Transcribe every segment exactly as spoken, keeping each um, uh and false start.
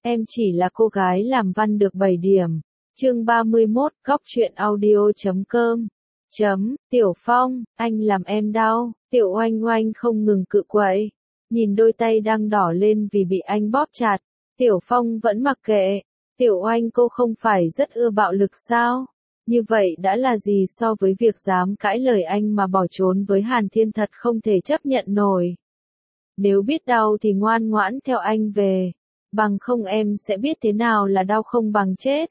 em chỉ là cô gái làm văn được bảy điểm. Chương ba mươi mốt, góc truyện audio chấm com. Chấm, Tiểu Phong, anh làm em đau. Tiểu Oanh Oanh không ngừng cự quậy. Nhìn đôi tay đang đỏ lên vì bị anh bóp chặt. Tiểu Phong vẫn mặc kệ. Tiểu Oanh, cô không phải rất ưa bạo lực sao? Như vậy đã là gì so với việc dám cãi lời anh mà bỏ trốn với Hàn Thiên, thật không thể chấp nhận nổi. Nếu biết đau thì ngoan ngoãn theo anh về. Bằng không em sẽ biết thế nào là đau không bằng chết.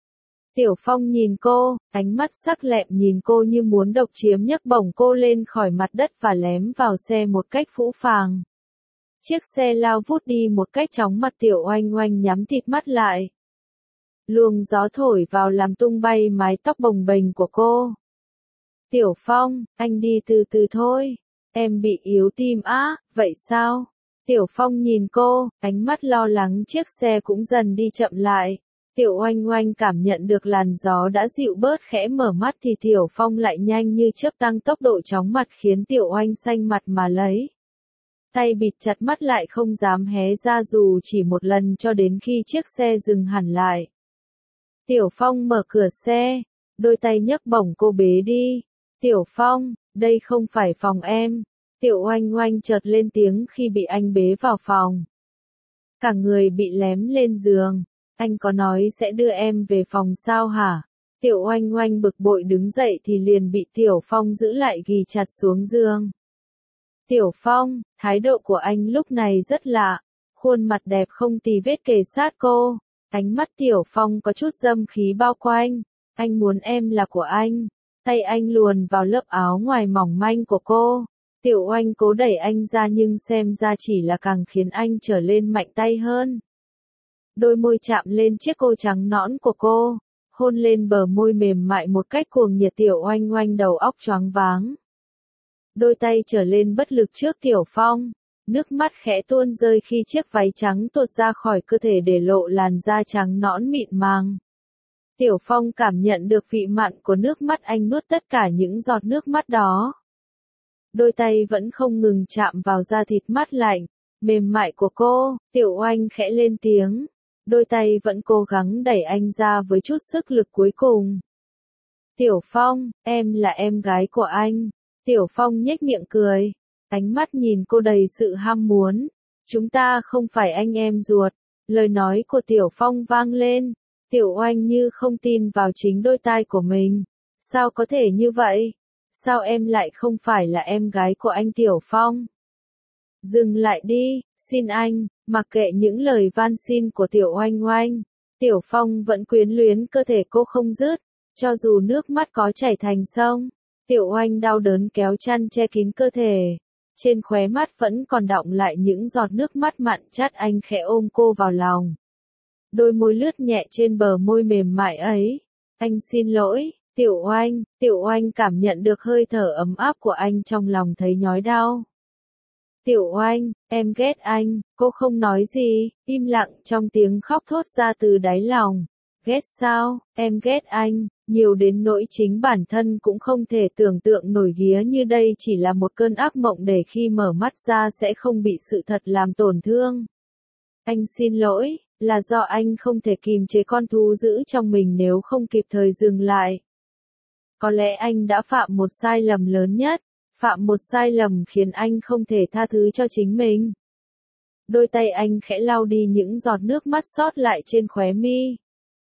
Tiểu Phong nhìn cô, ánh mắt sắc lẹm nhìn cô như muốn độc chiếm, nhấc bổng cô lên khỏi mặt đất và lém vào xe một cách phũ phàng. Chiếc xe lao vút đi một cách chóng mặt. Tiểu Oanh Oanh nhắm thịt mắt lại. Luồng gió thổi vào làm tung bay mái tóc bồng bềnh của cô. Tiểu Phong, anh đi từ từ thôi. Em bị yếu tim á, vậy sao? Tiểu Phong nhìn cô, ánh mắt lo lắng. Chiếc xe cũng dần đi chậm lại. Tiểu Oanh Oanh cảm nhận được làn gió đã dịu bớt, khẽ mở mắt thì Tiểu Phong lại nhanh như chớp tăng tốc độ chóng mặt khiến Tiểu Oanh xanh mặt mà lấy. Tay bịt chặt mắt lại không dám hé ra dù chỉ một lần, cho đến khi chiếc xe dừng hẳn lại. Tiểu Phong mở cửa xe, đôi tay nhấc bổng cô bế đi. Tiểu Phong, đây không phải phòng em. Tiểu Oanh Oanh chợt lên tiếng khi bị anh bế vào phòng. Cả người bị lém lên giường. Anh có nói sẽ đưa em về phòng sao hả? Tiểu Oanh Oanh bực bội đứng dậy thì liền bị Tiểu Phong giữ lại ghì chặt xuống giường. Tiểu Phong, thái độ của anh lúc này rất lạ. Khuôn mặt đẹp không tì vết kề sát cô. Ánh mắt Tiểu Phong có chút dâm khí bao quanh. Anh muốn em là của anh. Tay anh luồn vào lớp áo ngoài mỏng manh của cô. Tiểu Oanh cố đẩy anh ra nhưng xem ra chỉ là càng khiến anh trở lên mạnh tay hơn. Đôi môi chạm lên chiếc cô trắng nõn của cô, hôn lên bờ môi mềm mại một cách cuồng nhiệt. Tiểu Oanh Oanh đầu óc choáng váng. Đôi tay trở lên bất lực trước Tiểu Phong, nước mắt khẽ tuôn rơi khi chiếc váy trắng tuột ra khỏi cơ thể để lộ làn da trắng nõn mịn màng. Tiểu Phong cảm nhận được vị mặn của nước mắt anh, nuốt tất cả những giọt nước mắt đó. Đôi tay vẫn không ngừng chạm vào da thịt mát lạnh, mềm mại của cô. Tiểu Oanh khẽ lên tiếng. Đôi tay vẫn cố gắng đẩy anh ra với chút sức lực cuối cùng. Tiểu Phong, em là em gái của anh. Tiểu Phong nhếch miệng cười. Ánh mắt nhìn cô đầy sự ham muốn. Chúng ta không phải anh em ruột. Lời nói của Tiểu Phong vang lên. Tiểu Oanh như không tin vào chính đôi tai của mình. Sao có thể như vậy? Sao em lại không phải là em gái của anh Tiểu Phong? Dừng lại đi, xin anh. Mặc kệ những lời van xin của Tiểu Oanh Oanh, Tiểu Phong vẫn quyến luyến cơ thể cô không dứt, cho dù nước mắt có chảy thành sông. Tiểu Oanh đau đớn kéo chăn che kín cơ thể, trên khóe mắt vẫn còn đọng lại những giọt nước mắt mặn chát. Anh khẽ ôm cô vào lòng, đôi môi lướt nhẹ trên bờ môi mềm mại ấy. Anh xin lỗi, Tiểu Oanh. Tiểu Oanh cảm nhận được hơi thở ấm áp của anh, trong lòng thấy nhói đau. Tiểu Oanh, em ghét anh. Cô không nói gì, im lặng trong tiếng khóc thốt ra từ đáy lòng. Ghét sao? Em ghét anh, nhiều đến nỗi chính bản thân cũng không thể tưởng tượng nổi. Ghía như đây chỉ là một cơn ác mộng để khi mở mắt ra sẽ không bị sự thật làm tổn thương. Anh xin lỗi, là do anh không thể kìm chế con thú dữ trong mình nếu không kịp thời dừng lại. Có lẽ anh đã phạm một sai lầm lớn nhất. Phạm một sai lầm khiến anh không thể tha thứ cho chính mình. Đôi tay anh khẽ lau đi những giọt nước mắt sót lại trên khóe mi.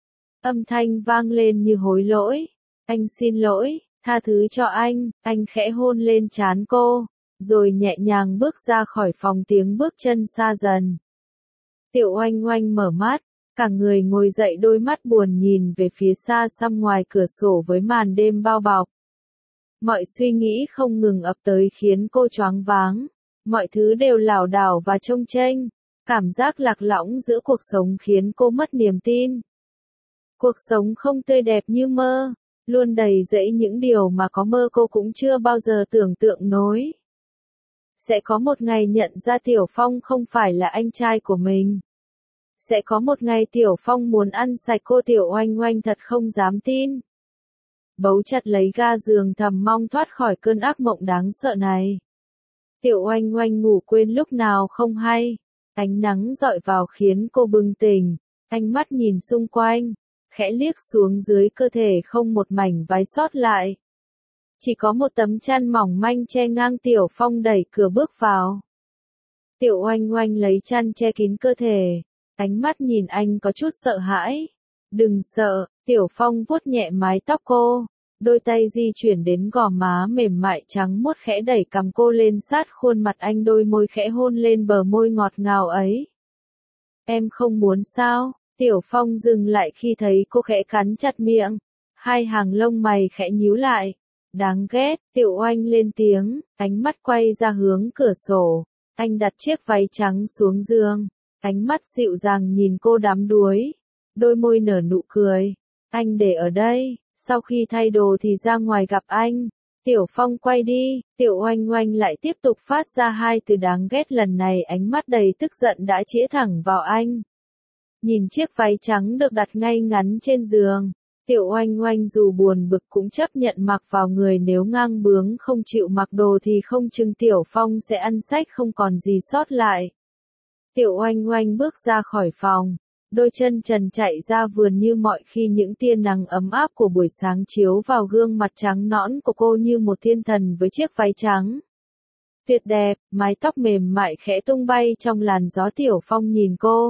Âm thanh vang lên như hối lỗi. Anh xin lỗi, tha thứ cho anh. Anh khẽ hôn lên trán cô, rồi nhẹ nhàng bước ra khỏi phòng, tiếng bước chân xa dần. Tiểu Oanh Oanh mở mắt, cả người ngồi dậy, đôi mắt buồn nhìn về phía xa xăm ngoài cửa sổ với màn đêm bao bọc. Mọi suy nghĩ không ngừng ập tới khiến cô choáng váng. Mọi thứ đều lảo đảo và chông chênh. Cảm giác lạc lõng giữa cuộc sống khiến cô mất niềm tin. Cuộc sống không tươi đẹp như mơ, luôn đầy rẫy những điều mà có mơ cô cũng chưa bao giờ tưởng tượng nổi. Sẽ có một ngày nhận ra Tiểu Phong không phải là anh trai của mình. Sẽ có một ngày Tiểu Phong muốn ăn sạch cô. Tiểu Oanh Oanh thật không dám tin. Bấu chặt lấy ga giường, thầm mong thoát khỏi cơn ác mộng đáng sợ này. Tiểu Oanh Oanh ngủ quên lúc nào không hay. Ánh nắng dọi vào khiến cô bừng tỉnh, ánh mắt nhìn xung quanh, khẽ liếc xuống dưới cơ thể không một mảnh váy sót lại. Chỉ có một tấm chăn mỏng manh che ngang. Tiểu Phong đẩy cửa bước vào. Tiểu Oanh Oanh lấy chăn che kín cơ thể, ánh mắt nhìn anh có chút sợ hãi. Đừng sợ, Tiểu Phong vuốt nhẹ mái tóc cô, đôi tay di chuyển đến gò má mềm mại trắng muốt khẽ đẩy cằm cô lên sát khuôn mặt anh, đôi môi khẽ hôn lên bờ môi ngọt ngào ấy. Em không muốn sao? Tiểu Phong dừng lại khi thấy cô khẽ cắn chặt miệng, hai hàng lông mày khẽ nhíu lại. Đáng ghét, Tiểu Oanh lên tiếng, ánh mắt quay ra hướng cửa sổ. Anh đặt chiếc váy trắng xuống giường, ánh mắt dịu dàng nhìn cô đắm đuối, đôi môi nở nụ cười. Anh để ở đây, sau khi thay đồ thì ra ngoài gặp anh. Tiểu Phong quay đi, Tiểu Oanh Oanh lại tiếp tục phát ra hai từ đáng ghét, lần này ánh mắt đầy tức giận đã chĩa thẳng vào anh. Nhìn chiếc váy trắng được đặt ngay ngắn trên giường, Tiểu Oanh Oanh dù buồn bực cũng chấp nhận mặc vào người, nếu ngang bướng không chịu mặc đồ thì không chừng Tiểu Phong sẽ ăn xách không còn gì sót lại. Tiểu Oanh Oanh bước ra khỏi phòng, đôi chân trần chạy ra vườn như mọi khi, những tia nắng ấm áp của buổi sáng chiếu vào gương mặt trắng nõn của cô như một thiên thần với chiếc váy trắng. Tuyệt đẹp, mái tóc mềm mại khẽ tung bay trong làn gió. Tiểu Phong nhìn cô,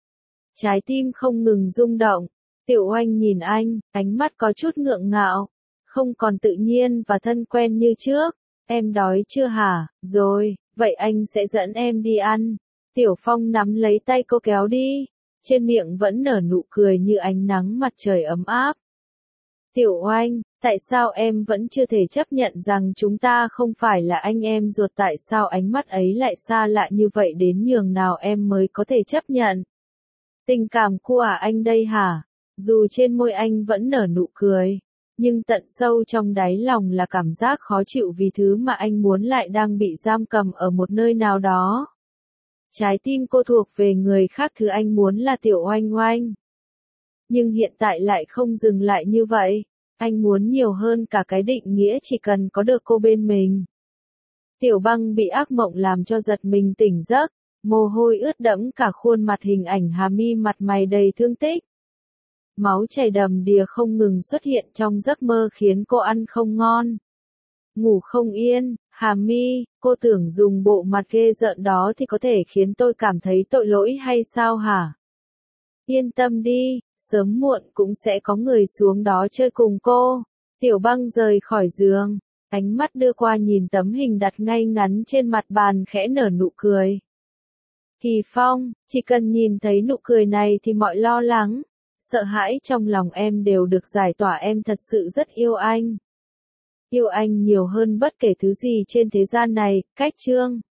trái tim không ngừng rung động. Tiểu Oanh nhìn anh, ánh mắt có chút ngượng ngạo, không còn tự nhiên và thân quen như trước. Em đói chưa hả? Rồi, vậy anh sẽ dẫn em đi ăn. Tiểu Phong nắm lấy tay cô kéo đi, trên miệng vẫn nở nụ cười như ánh nắng mặt trời ấm áp. Tiểu Oanh, tại sao em vẫn chưa thể chấp nhận rằng chúng ta không phải là anh em ruột? Tại sao ánh mắt ấy lại xa lạ như vậy, đến nhường nào em mới có thể chấp nhận? Tình cảm của anh đây hả? Dù trên môi anh vẫn nở nụ cười, nhưng tận sâu trong đáy lòng là cảm giác khó chịu vì thứ mà anh muốn lại đang bị giam cầm ở một nơi nào đó. Trái tim cô thuộc về người khác, thứ anh muốn là Tiểu Oanh Oanh. Nhưng hiện tại lại không dừng lại như vậy, anh muốn nhiều hơn cả cái định nghĩa chỉ cần có được cô bên mình. Tiểu Băng bị ác mộng làm cho giật mình tỉnh giấc, mồ hôi ướt đẫm cả khuôn mặt, hình ảnh Hà Mi mặt mày đầy thương tích. Máu chảy đầm đìa không ngừng xuất hiện trong giấc mơ khiến cô ăn không ngon, ngủ không yên. Hà Mi, cô tưởng dùng bộ mặt ghê rợn đó thì có thể khiến tôi cảm thấy tội lỗi hay sao hả? Yên tâm đi, sớm muộn cũng sẽ có người xuống đó chơi cùng cô. Tiểu Băng rời khỏi giường, ánh mắt đưa qua nhìn tấm hình đặt ngay ngắn trên mặt bàn, khẽ nở nụ cười. Kỳ Phong, chỉ cần nhìn thấy nụ cười này thì mọi lo lắng, sợ hãi trong lòng em đều được giải tỏa. Em thật sự rất yêu anh. Yêu anh nhiều hơn bất kể thứ gì trên thế gian này. Cách chương